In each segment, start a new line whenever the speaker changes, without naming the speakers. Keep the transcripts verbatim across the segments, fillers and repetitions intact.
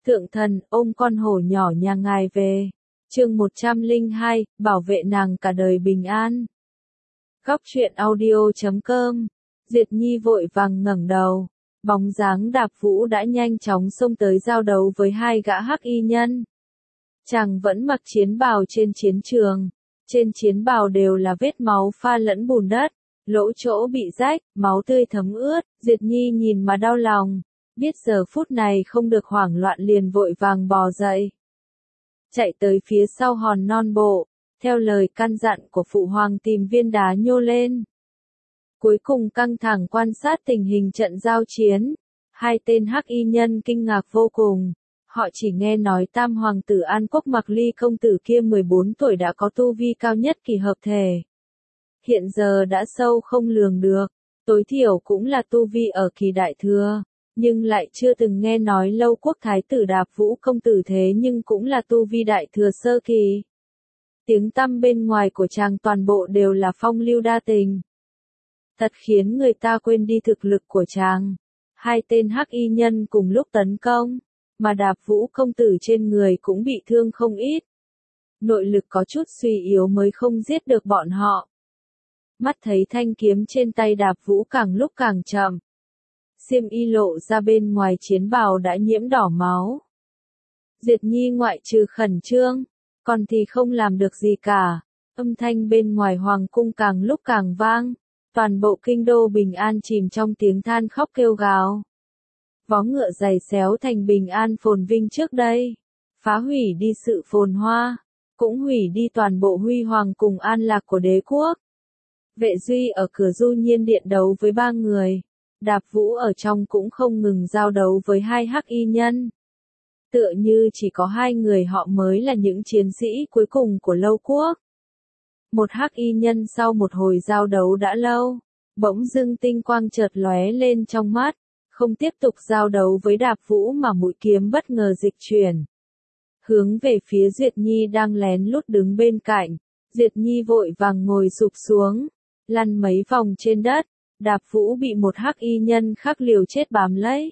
Thượng thần, ôm con hổ nhỏ nhà ngài về. Chương một trăm lẻ hai, bảo vệ nàng cả đời bình an. Góc truyện audio chấm com. Diệt Nhi vội vàng ngẩng đầu, bóng dáng Đạp Vũ đã nhanh chóng xông tới giao đấu với hai gã hắc y nhân. Chàng vẫn mặc chiến bào trên chiến trường, trên chiến bào đều là vết máu pha lẫn bùn đất, lỗ chỗ bị rách, máu tươi thấm ướt. Diệt Nhi nhìn mà đau lòng, biết giờ phút này không được hoảng loạn liền vội vàng bò dậy, chạy tới phía sau hòn non bộ, theo lời căn dặn của phụ hoàng tìm viên đá nhô lên. Cuối cùng căng thẳng quan sát tình hình trận giao chiến, hai tên hắc y nhân kinh ngạc vô cùng. Họ chỉ nghe nói tam hoàng tử An Quốc Mặc Ly công tử kia mười bốn tuổi đã có tu vi cao nhất kỳ hợp thể. Hiện giờ đã sâu không lường được, tối thiểu cũng là tu vi ở kỳ đại thừa, nhưng lại chưa từng nghe nói Lâu Quốc thái tử Đạp Vũ công tử thế nhưng cũng là tu vi đại thừa sơ kỳ. Tiếng tăm bên ngoài của chàng toàn bộ đều là phong lưu đa tình. Thật khiến người ta quên đi thực lực của chàng. Hai tên hắc y nhân cùng lúc tấn công, mà Đạp Vũ công tử trên người cũng bị thương không ít. Nội lực có chút suy yếu mới không giết được bọn họ. Mắt thấy thanh kiếm trên tay Đạp Vũ càng lúc càng chậm. Xiêm y lộ ra bên ngoài chiến bào đã nhiễm đỏ máu. Diệt Nhi ngoại trừ khẩn trương, còn thì không làm được gì cả. Âm thanh bên ngoài hoàng cung càng lúc càng vang, toàn bộ kinh đô bình an chìm trong tiếng than khóc kêu gào. Vó ngựa giày xéo thành bình an phồn vinh trước đây, phá hủy đi sự phồn hoa, cũng hủy đi toàn bộ huy hoàng cùng an lạc của đế quốc. Vệ Duy ở cửa Du Nhiên Điện đấu với ba người, Đạp Vũ ở trong cũng không ngừng giao đấu với hai hắc y nhân. Tựa như chỉ có hai người họ mới là những chiến sĩ cuối cùng của Lâu Quốc. Một hắc y nhân sau một hồi giao đấu đã lâu, bỗng dưng tinh quang chợt lóe lên trong mắt, không tiếp tục giao đấu với Đạp Vũ mà mũi kiếm bất ngờ dịch chuyển. Hướng về phía Duyệt Nhi đang lén lút đứng bên cạnh, Duyệt Nhi vội vàng ngồi sụp xuống, lăn mấy vòng trên đất. Đạp Vũ bị một hắc y nhân khác liều chết bám lấy.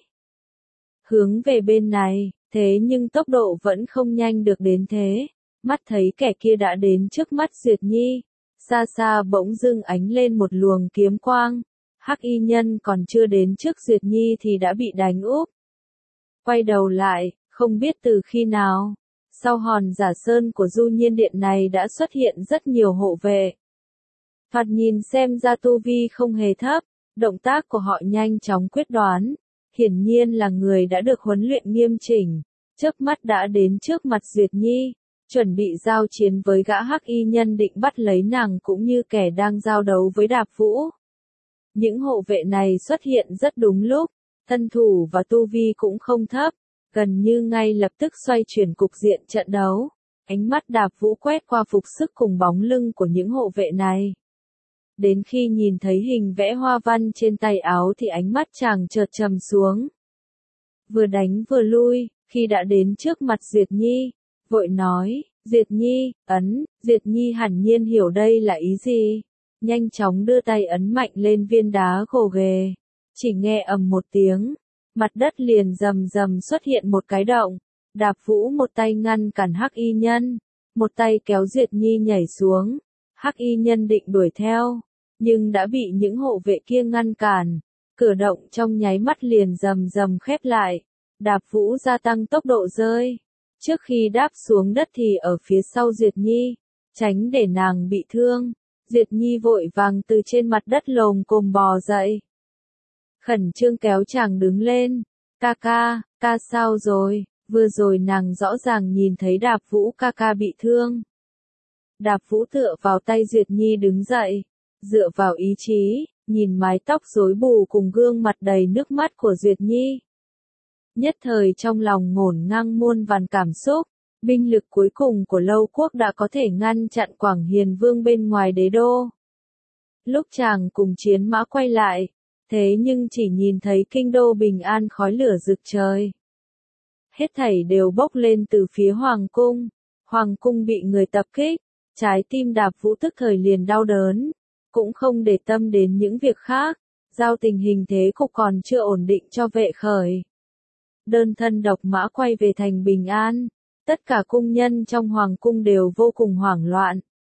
Hướng về bên này, thế nhưng tốc độ vẫn không nhanh được đến thế. Mắt thấy kẻ kia đã đến trước mắt Duyệt Nhi, xa xa bỗng dưng ánh lên một luồng kiếm quang. Hắc y nhân còn chưa đến trước Duyệt Nhi thì đã bị đánh úp. Quay đầu lại, không biết từ khi nào, sau hòn giả sơn của Du Nhiên Điện này đã xuất hiện rất nhiều hộ vệ. Thoạt nhìn xem ra tu vi không hề thấp, động tác của họ nhanh chóng quyết đoán, hiển nhiên là người đã được huấn luyện nghiêm chỉnh, chớp mắt đã đến trước mặt Duyệt Nhi, chuẩn bị giao chiến với gã hắc y nhân định bắt lấy nàng cũng như kẻ đang giao đấu với Đạp Vũ. Những hộ vệ này xuất hiện rất đúng lúc, thân thủ và tu vi cũng không thấp, gần như ngay lập tức xoay chuyển cục diện trận đấu. Ánh mắt Đạp Vũ quét qua phục sức cùng bóng lưng của những hộ vệ này. Đến khi nhìn thấy hình vẽ hoa văn trên tay áo thì ánh mắt chàng chợt trầm xuống. Vừa đánh vừa lui, khi đã đến trước mặt Duyệt Nhi, vội nói, Duyệt Nhi, ấn. Duyệt Nhi hẳn nhiên hiểu đây là ý gì. Nhanh chóng đưa tay ấn mạnh lên viên đá gồ ghề. Chỉ nghe ầm một tiếng, mặt đất liền rầm rầm xuất hiện một cái động. Đạp Vũ một tay ngăn cản hắc y nhân, một tay kéo Duyệt Nhi nhảy xuống. Hắc y nhân định đuổi theo, nhưng đã bị những hộ vệ kia ngăn cản. Cửa động trong nháy mắt liền rầm rầm khép lại. Đạp Vũ gia tăng tốc độ rơi. Trước khi đáp xuống đất thì ở phía sau Duyệt Nhi, tránh để nàng bị thương. Duyệt Nhi vội vàng từ trên mặt đất lồm cồm bò dậy. Khẩn trương kéo chàng đứng lên. Ca ca, ca sao rồi? Vừa rồi nàng rõ ràng nhìn thấy Đạp Vũ ca ca bị thương. Đạp Vũ tựa vào tay Duyệt Nhi đứng dậy, dựa vào ý chí, nhìn mái tóc rối bù cùng gương mặt đầy nước mắt của Duyệt Nhi. Nhất thời trong lòng ngổn ngang muôn vàn cảm xúc, binh lực cuối cùng của Lâu Quốc đã có thể ngăn chặn Quảng Hiền Vương bên ngoài đế đô. Lúc chàng cùng chiến mã quay lại, thế nhưng chỉ nhìn thấy kinh đô bình an khói lửa rực trời. Hết thảy đều bốc lên từ phía Hoàng cung, Hoàng cung bị người tập kích. Trái tim Đạp Vũ tức thời liền đau đớn, cũng không để tâm đến những việc khác, giao tình hình thế cục còn chưa ổn định cho Vệ Khởi. đơn thân độc mã quay về thành Bình An. Tất cả cung nhân trong hoàng cung đều vô cùng hoảng loạn.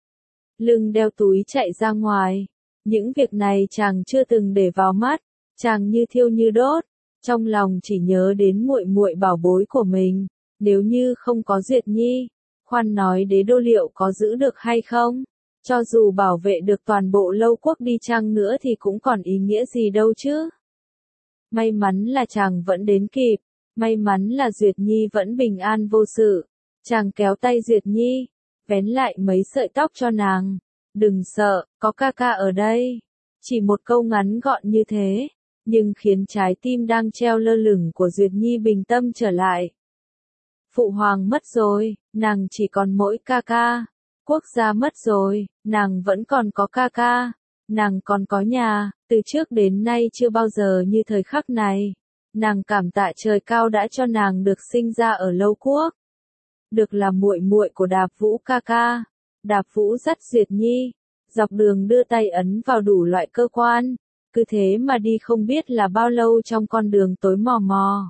Lưng đeo túi chạy ra ngoài. Những việc này chàng chưa từng để vào mắt, chàng như thiêu như đốt, trong lòng chỉ nhớ đến muội muội bảo bối của mình, nếu như không có Duyệt Nhi, khoan nói đế đô liệu có giữ được hay không? Cho dù bảo vệ được toàn bộ Lâu Quốc đi chăng nữa thì cũng còn ý nghĩa gì đâu chứ. May mắn là chàng vẫn đến kịp, may mắn là Duyệt Nhi vẫn bình an vô sự. Chàng kéo tay Duyệt Nhi, vén lại mấy sợi tóc cho nàng. Đừng sợ, có ca ca ở đây. Chỉ một câu ngắn gọn như thế, nhưng khiến trái tim đang treo lơ lửng của Duyệt Nhi bình tâm trở lại. Phụ hoàng mất rồi, nàng chỉ còn mỗi ca ca. Quốc gia mất rồi, nàng vẫn còn có ca ca. Nàng còn có nhà, từ trước đến nay chưa bao giờ như thời khắc này. Nàng cảm tạ trời cao đã cho nàng được sinh ra ở Lâu Quốc. Được là muội muội của Đạp Vũ ca ca. Đạp Vũ dắt Duyệt Nhi, dọc đường đưa tay ấn vào đủ loại cơ quan, cứ thế mà đi không biết là bao lâu trong con đường tối mò mò.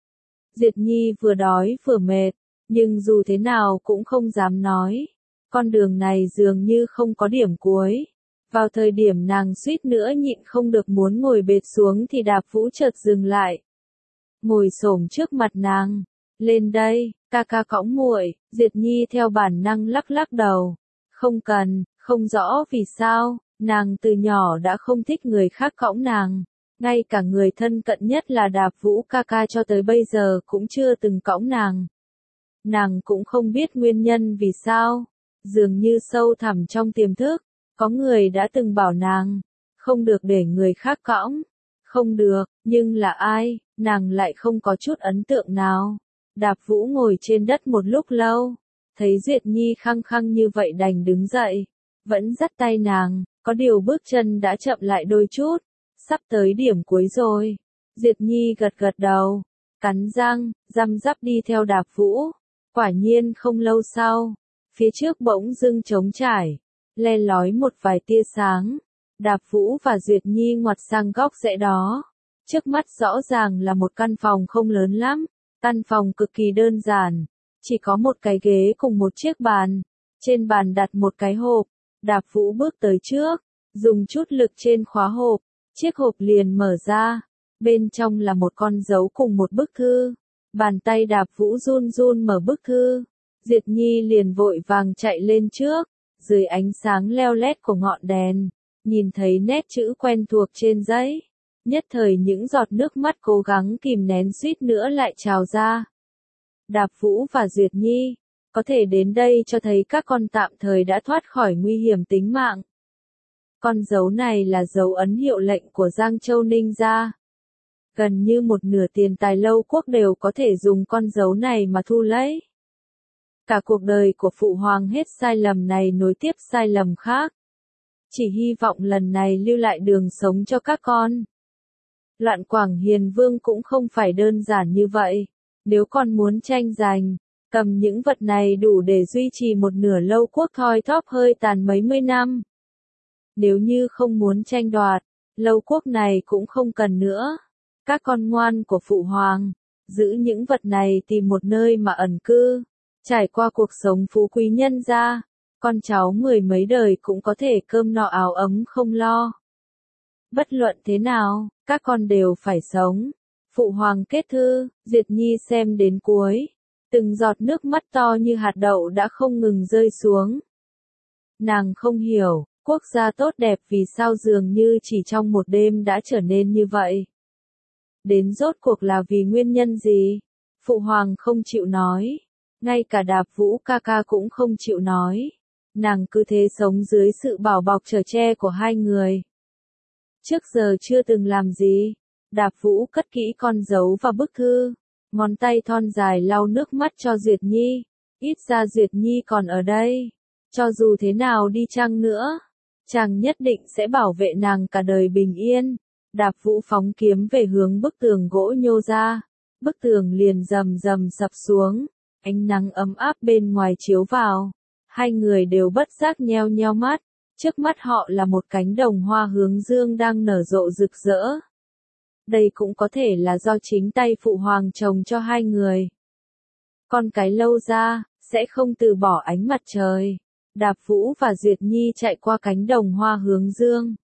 Duyệt Nhi vừa đói vừa mệt, nhưng dù thế nào cũng không dám nói. Con đường này dường như không có điểm cuối. Vào thời điểm nàng suýt nữa nhịn không được muốn ngồi bệt xuống thì Đạp Vũ chợt dừng lại. Ngồi xổm trước mặt nàng, lên đây, ca ca cõng muội. Duyệt Nhi theo bản năng lắc lắc đầu. Không cần, không rõ vì sao, nàng từ nhỏ đã không thích người khác cõng nàng. Ngay cả người thân cận nhất là Đạp Vũ ca ca cho tới bây giờ cũng chưa từng cõng nàng. Nàng cũng không biết nguyên nhân vì sao, dường như sâu thẳm trong tiềm thức, có người đã từng bảo nàng, không được để người khác cõng. Không được, nhưng là ai, nàng lại không có chút ấn tượng nào. Đạp Vũ ngồi trên đất một lúc lâu. Thấy Duyệt Nhi khăng khăng như vậy đành đứng dậy, vẫn dắt tay nàng, có điều bước chân đã chậm lại đôi chút, sắp tới điểm cuối rồi. Duyệt Nhi gật gật đầu, cắn răng, răm rắp đi theo Đạp Vũ. Quả nhiên không lâu sau, phía trước bỗng dưng trống trải, le lói một vài tia sáng. Đạp Vũ và Duyệt Nhi ngoặt sang góc rẽ đó. Trước mắt rõ ràng là một căn phòng không lớn lắm, căn phòng cực kỳ đơn giản. Chỉ có một cái ghế cùng một chiếc bàn. Trên bàn đặt một cái hộp. Đạp Vũ bước tới trước, dùng chút lực trên khóa hộp. Chiếc hộp liền mở ra. Bên trong là một con dấu cùng một bức thư. Bàn tay Đạp Vũ run run mở bức thư. Duyệt Nhi liền vội vàng chạy lên trước. Dưới ánh sáng leo lét của ngọn đèn, nhìn thấy nét chữ quen thuộc trên giấy. Nhất thời những giọt nước mắt cố gắng kìm nén suýt nữa lại trào ra. Đạp Vũ và Duyệt Nhi, có thể đến đây cho thấy các con tạm thời đã thoát khỏi nguy hiểm tính mạng. Con dấu này là dấu ấn hiệu lệnh của Giang Châu Ninh gia. Gần như một nửa tiền tài Lâu Quốc đều có thể dùng con dấu này mà thu lấy. Cả cuộc đời của Phụ Hoàng hết sai lầm này nối tiếp sai lầm khác. Chỉ hy vọng lần này lưu lại đường sống cho các con. Loạn Quảng Hiền Vương cũng không phải đơn giản như vậy. Nếu con muốn tranh giành, cầm những vật này đủ để duy trì một nửa Lâu Quốc thoi thóp hơi tàn mấy mươi năm. Nếu như không muốn tranh đoạt, Lâu Quốc này cũng không cần nữa. Các con ngoan của Phụ Hoàng, giữ những vật này tìm một nơi mà ẩn cư, trải qua cuộc sống phú quý nhân gia, con cháu mười mấy đời cũng có thể cơm no áo ấm không lo. Bất luận thế nào, các con đều phải sống. Phụ Hoàng kết thư. Duyệt Nhi xem đến cuối. Từng giọt nước mắt to như hạt đậu đã không ngừng rơi xuống. Nàng không hiểu, quốc gia tốt đẹp vì sao dường như chỉ trong một đêm đã trở nên như vậy. Đến rốt cuộc là vì nguyên nhân gì? Phụ Hoàng không chịu nói. Ngay cả Đạp Vũ ca ca cũng không chịu nói. Nàng cứ thế sống dưới sự bảo bọc chở che của hai người. Trước giờ chưa từng làm gì. Đạp Vũ cất kỹ con dấu và bức thư. Ngón tay thon dài lau nước mắt cho Duyệt Nhi. Ít ra Duyệt Nhi còn ở đây. Cho dù thế nào đi chăng nữa, chàng nhất định sẽ bảo vệ nàng cả đời bình yên. Đạp Vũ phóng kiếm về hướng bức tường gỗ nhô ra. Bức tường liền rầm rầm sập xuống. Ánh nắng ấm áp bên ngoài chiếu vào. Hai người đều bất giác nheo nheo mắt. Trước mắt họ là một cánh đồng hoa hướng dương đang nở rộ rực rỡ. Đây cũng có thể là do chính tay phụ hoàng trồng cho hai người. Con cái lâu ra, sẽ không từ bỏ ánh mặt trời. Đạp Vũ và Duyệt Nhi chạy qua cánh đồng hoa hướng dương.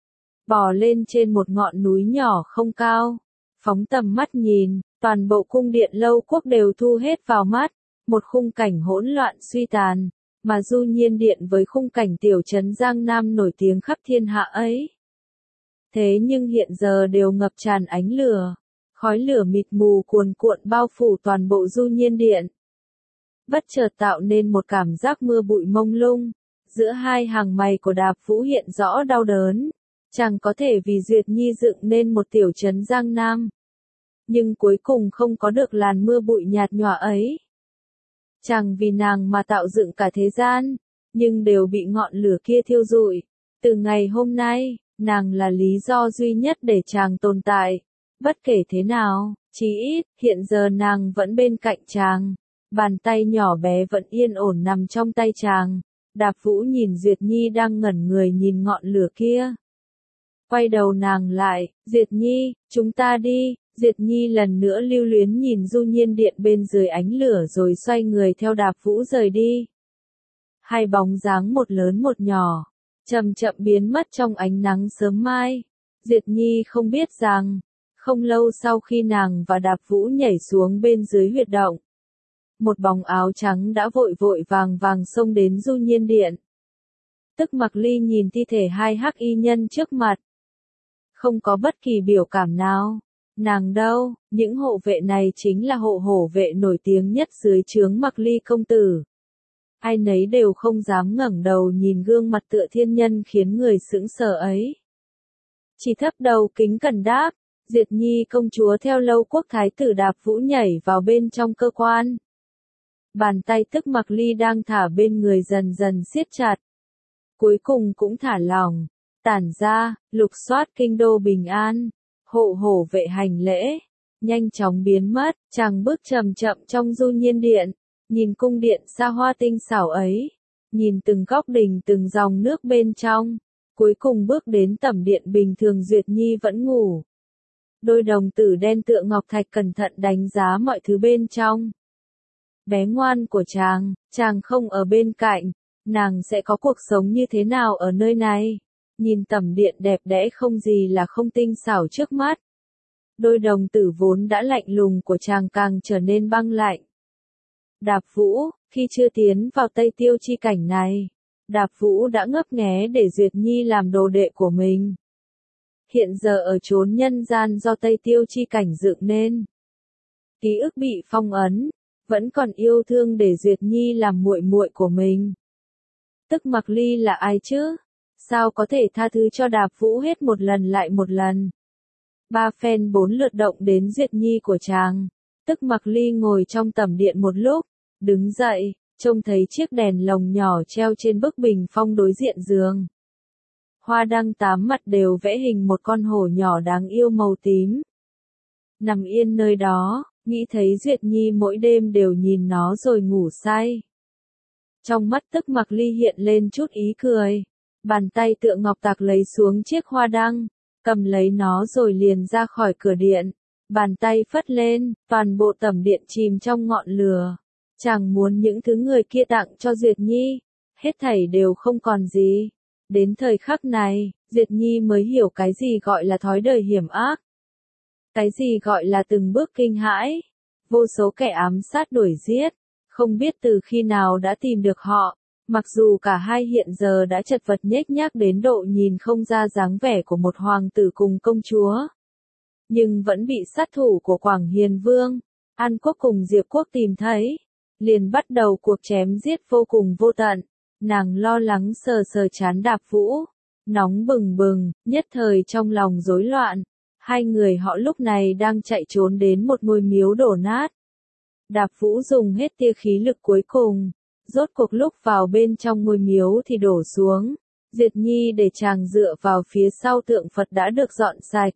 Bò lên trên một ngọn núi nhỏ không cao. Phóng tầm mắt nhìn, toàn bộ cung điện Lâu Quốc đều thu hết vào mắt. Một khung cảnh hỗn loạn suy tàn. Mà Du Nhiên Điện với khung cảnh tiểu trấn Giang Nam nổi tiếng khắp thiên hạ ấy. Thế nhưng hiện giờ đều ngập tràn ánh lửa. Khói lửa mịt mù cuồn cuộn bao phủ toàn bộ Du Nhiên Điện. Bất chợt tạo nên một cảm giác mưa bụi mông lung. Giữa hai hàng mày của Đạp Vũ hiện rõ đau đớn. Chàng có thể vì Duyệt Nhi dựng nên một tiểu trấn Giang Nam. Nhưng cuối cùng không có được làn mưa bụi nhạt nhòa ấy. Chàng vì nàng mà tạo dựng cả thế gian, nhưng đều bị ngọn lửa kia thiêu rụi. Từ ngày hôm nay, nàng là lý do duy nhất để chàng tồn tại. Bất kể thế nào, chí ít, hiện giờ nàng vẫn bên cạnh chàng. Bàn tay nhỏ bé vẫn yên ổn nằm trong tay chàng. Đạp Vũ nhìn Duyệt Nhi đang ngẩn người nhìn ngọn lửa kia. Quay đầu nàng lại, Duyệt Nhi, chúng ta đi. Duyệt Nhi lần nữa lưu luyến nhìn Du Nhiên Điện bên dưới ánh lửa rồi xoay người theo Đạp Vũ rời đi. Hai bóng dáng một lớn một nhỏ, chậm chậm biến mất trong ánh nắng sớm mai. Duyệt Nhi không biết rằng, không lâu sau khi nàng và Đạp Vũ nhảy xuống bên dưới huyệt động, một bóng áo trắng đã vội vội vàng vàng xông đến Du Nhiên Điện. Tức Mặc Ly nhìn thi thể hai hắc y nhân trước mặt, không có bất kỳ biểu cảm nào. Nàng đâu, những hộ vệ này chính là hộ hổ vệ nổi tiếng nhất dưới trướng Mặc Ly công tử. Ai nấy đều không dám ngẩng đầu nhìn gương mặt tựa thiên nhân khiến người sững sờ ấy. Chỉ thấp đầu kính cẩn đáp, Duyệt Nhi công chúa theo Lâu Quốc thái tử Đạp Vũ nhảy vào bên trong cơ quan. Bàn tay Tức Mặc Ly đang thả bên người dần dần siết chặt. Cuối cùng cũng thả lỏng, tản ra, lục soát kinh đô bình an. Hộ hổ vệ hành lễ, nhanh chóng biến mất, chàng bước chậm chậm trong Du Nhiên Điện, nhìn cung điện xa hoa tinh xảo ấy, nhìn từng góc đình từng dòng nước bên trong, cuối cùng bước đến tẩm điện bình thường. Duyệt Nhi vẫn ngủ. Đôi đồng tử đen tựa ngọc thạch cẩn thận đánh giá mọi thứ bên trong. Bé ngoan của chàng, chàng không ở bên cạnh, nàng sẽ có cuộc sống như thế nào ở nơi này? Nhìn tẩm điện đẹp đẽ không gì là không tinh xảo trước mắt. Đôi đồng tử vốn đã lạnh lùng của chàng càng trở nên băng lạnh. Đạp Vũ, khi chưa tiến vào Tây Tiêu chi cảnh này, Đạp Vũ đã ngấp nghé để Duyệt Nhi làm đồ đệ của mình. Hiện giờ ở chốn nhân gian do Tây Tiêu chi cảnh dựng nên. Ký ức bị phong ấn, vẫn còn yêu thương để Duyệt Nhi làm muội muội của mình. Tức Mặc Ly là ai chứ? Sao có thể tha thứ cho Đạp Vũ hết một lần lại một lần? Ba phen bốn lượt động đến Duyệt Nhi của chàng. Tức Mặc Ly ngồi trong tẩm điện một lúc, đứng dậy, trông thấy chiếc đèn lồng nhỏ treo trên bức bình phong đối diện giường. Hoa đăng tám mặt đều vẽ hình một con hổ nhỏ đáng yêu màu tím. Nằm yên nơi đó, nghĩ thấy Duyệt Nhi mỗi đêm đều nhìn nó rồi ngủ say. Trong mắt Tức Mặc Ly hiện lên chút ý cười. Bàn tay tựa ngọc tạc lấy xuống chiếc hoa đăng, cầm lấy nó rồi liền ra khỏi cửa điện. Bàn tay phất lên, toàn bộ tẩm điện chìm trong ngọn lửa. Chàng muốn những thứ người kia tặng cho Duyệt Nhi, hết thảy đều không còn gì. Đến thời khắc này, Duyệt Nhi mới hiểu cái gì gọi là thói đời hiểm ác. Cái gì gọi là từng bước kinh hãi. Vô số kẻ ám sát đuổi giết, không biết từ khi nào đã tìm được họ. Mặc dù cả hai hiện giờ đã chật vật nhếch nhác đến độ nhìn không ra dáng vẻ của một hoàng tử cùng công chúa, nhưng vẫn bị sát thủ của Quảng Hiền Vương, An Quốc cùng Diệp Quốc tìm thấy, liền bắt đầu cuộc chém giết vô cùng vô tận. Nàng lo lắng sờ sờ trán Đạp Vũ, nóng bừng bừng, nhất thời trong lòng rối loạn. Hai người họ lúc này đang chạy trốn đến một ngôi miếu đổ nát. Đạp Vũ dùng hết tia khí lực cuối cùng. Rốt cuộc lúc vào bên trong ngôi miếu thì đổ xuống. Duyệt Nhi để chàng dựa vào phía sau tượng Phật đã được dọn sạch.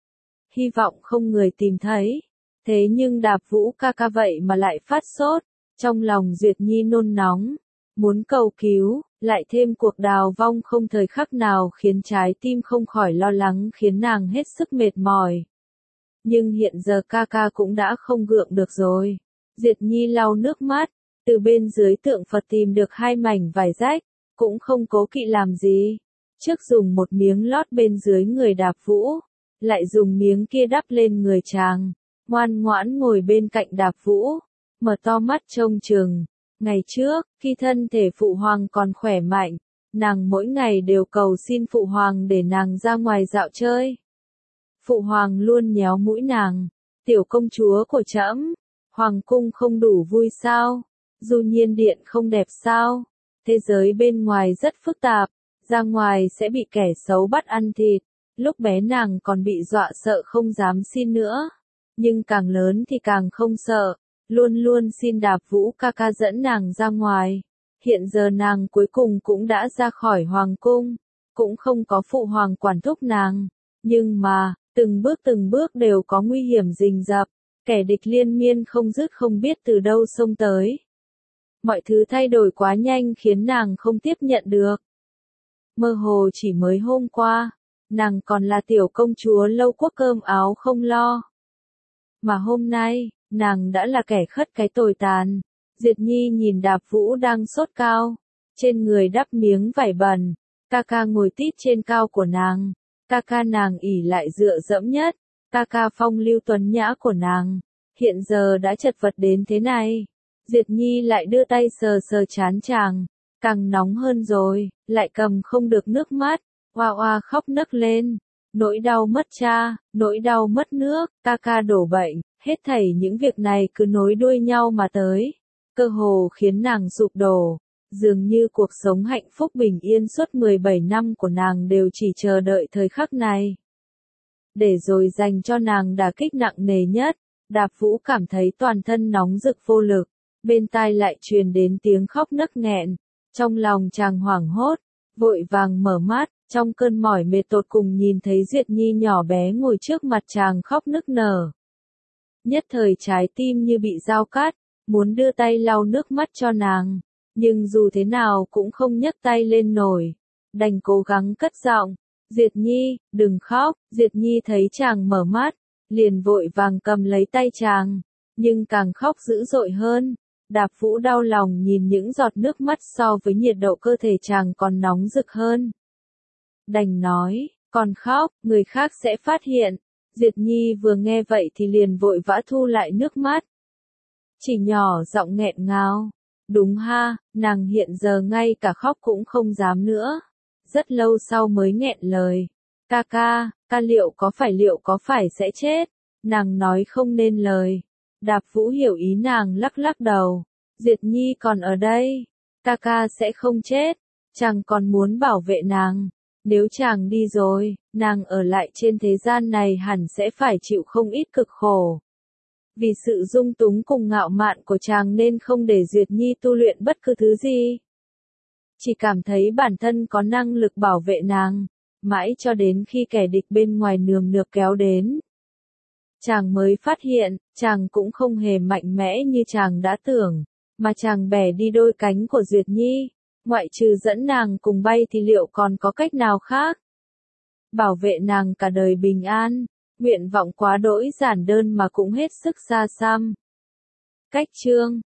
Hy vọng không người tìm thấy. Thế nhưng Đạp Vũ ca ca vậy mà lại phát sốt. Trong lòng Duyệt Nhi nôn nóng. Muốn cầu cứu, lại thêm cuộc đào vong không thời khắc nào khiến trái tim không khỏi lo lắng khiến nàng hết sức mệt mỏi. Nhưng hiện giờ ca ca cũng đã không gượng được rồi. Diệt Nhi lau nước mắt, từ bên dưới tượng Phật tìm được hai mảnh vải rách, cũng không cố kỵ làm gì. Trước dùng một miếng lót bên dưới người Đạp Vũ, lại dùng miếng kia đắp lên người chàng, ngoan ngoãn ngồi bên cạnh Đạp Vũ, mở to mắt trông chừng. Ngày trước, khi thân thể Phụ Hoàng còn khỏe mạnh, nàng mỗi ngày đều cầu xin Phụ Hoàng để nàng ra ngoài dạo chơi. Phụ Hoàng luôn nhéo mũi nàng, tiểu công chúa của trẫm, Hoàng cung không đủ vui sao, Du Nhiên điện không đẹp sao, thế giới bên ngoài rất phức tạp, ra ngoài sẽ bị kẻ xấu bắt ăn thịt, lúc bé nàng còn bị dọa sợ không dám xin nữa, nhưng càng lớn thì càng không sợ, luôn luôn xin Đạp Vũ ca ca dẫn nàng ra ngoài. Hiện giờ nàng cuối cùng cũng đã ra khỏi Hoàng cung, cũng không có Phụ Hoàng quản thúc nàng, nhưng mà, từng bước từng bước đều có nguy hiểm rình rập, kẻ địch liên miên không dứt không biết từ đâu xông tới. Mọi thứ thay đổi quá nhanh khiến nàng không tiếp nhận được. Mơ hồ chỉ mới hôm qua, nàng còn là tiểu công chúa Lâu Quốc cơm áo không lo. Mà hôm nay, nàng đã là kẻ khất cái tồi tàn. Diệt Nhi nhìn Đạp Vũ đang sốt cao, trên người đắp miếng vải bẩn, ca ca ngồi tít trên cao của nàng, ca ca nàng ỉ lại dựa dẫm nhất, ca ca phong lưu tuấn nhã của nàng, hiện giờ đã chật vật đến thế này. Diệt Nhi lại đưa tay sờ sờ trán chàng, càng nóng hơn rồi, lại cầm không được nước mắt, oa oa khóc nấc lên. Nỗi đau mất cha, nỗi đau mất nước, ca ca đổ bệnh, hết thảy những việc này cứ nối đuôi nhau mà tới, cơ hồ khiến nàng sụp đổ, dường như cuộc sống hạnh phúc bình yên suốt mười bảy năm của nàng đều chỉ chờ đợi thời khắc này. Để rồi dành cho nàng đả kích nặng nề nhất, Đạp Vũ cảm thấy toàn thân nóng rực vô lực, bên tai lại truyền đến tiếng khóc nấc nghẹn, trong lòng chàng hoảng hốt, vội vàng mở mắt, trong cơn mỏi mệt tột cùng nhìn thấy Diệt Nhi nhỏ bé ngồi trước mặt chàng khóc nức nở. Nhất thời trái tim như bị dao cắt, muốn đưa tay lau nước mắt cho nàng, nhưng dù thế nào cũng không nhấc tay lên nổi, đành cố gắng cất giọng, Diệt Nhi, đừng khóc. Diệt Nhi thấy chàng mở mắt, liền vội vàng cầm lấy tay chàng, nhưng càng khóc dữ dội hơn. Đạp Vũ đau lòng nhìn những giọt nước mắt so với nhiệt độ cơ thể chàng còn nóng rực hơn. Đành nói, còn khóc, người khác sẽ phát hiện. Diệt Nhi vừa nghe vậy thì liền vội vã thu lại nước mắt. Chỉ nhỏ giọng nghẹn ngào, đúng ha, nàng hiện giờ ngay cả khóc cũng không dám nữa. Rất lâu sau mới nghẹn lời, ca ca, ca liệu có phải liệu có phải sẽ chết, nàng nói không nên lời. Đạp Vũ hiểu ý nàng lắc lắc đầu, Diệt Nhi còn ở đây, ca ca sẽ không chết, chàng còn muốn bảo vệ nàng. Nếu chàng đi rồi, nàng ở lại trên thế gian này hẳn sẽ phải chịu không ít cực khổ. Vì sự dung túng cùng ngạo mạn của chàng nên không để Diệt Nhi tu luyện bất cứ thứ gì. Chỉ cảm thấy bản thân có năng lực bảo vệ nàng, mãi cho đến khi kẻ địch bên ngoài nườm nượp kéo đến. Chàng mới phát hiện, chàng cũng không hề mạnh mẽ như chàng đã tưởng, mà chàng bẻ đi đôi cánh của Diệt Nhi. Ngoại trừ dẫn nàng cùng bay thì liệu còn có cách nào khác? Bảo vệ nàng cả đời bình an, nguyện vọng quá đỗi giản đơn mà cũng hết sức xa xăm. Cách chương